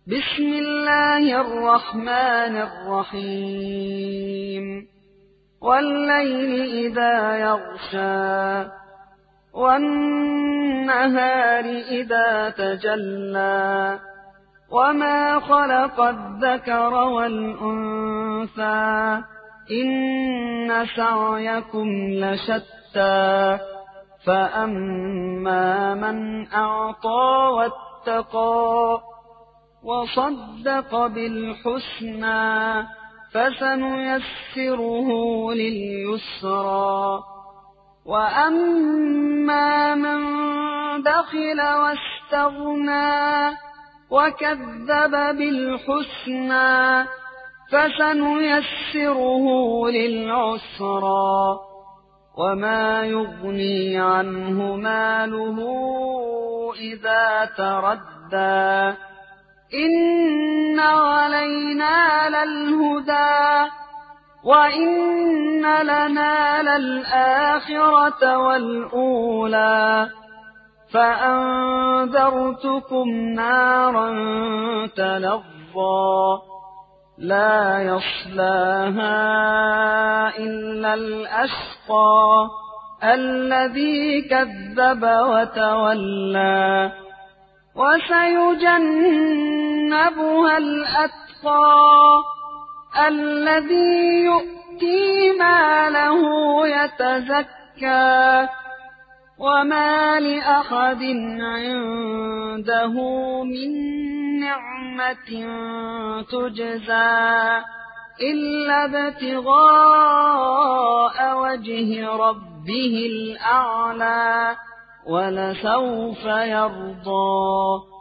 بسم الله الرحمن الرحيم والليل إذا يغشى والنهار إذا تجلى وما خلق الذكر والأنثى إن سعيكم لشتى فأما من أعطى واتقى وصدق بالحسنى فسنيسره لليسرى وأما من بخل واستغنى وكذب بالحسنى فسنيسره للعسرى وما يغني عنه ماله إذا تردى إن علينا للهدى وإن لنا للآخرة والأولى فأنذرتكم نارا تلظى لا يصلاها إلا الأشقى الذي كذب وتولى وسيجنبها الأتقى الذي يؤتي ماله يتزكى وما لأحد عنده من نعمة تجزى إلا ابتغاء وجه ربه الأعلى ولسوف يرضى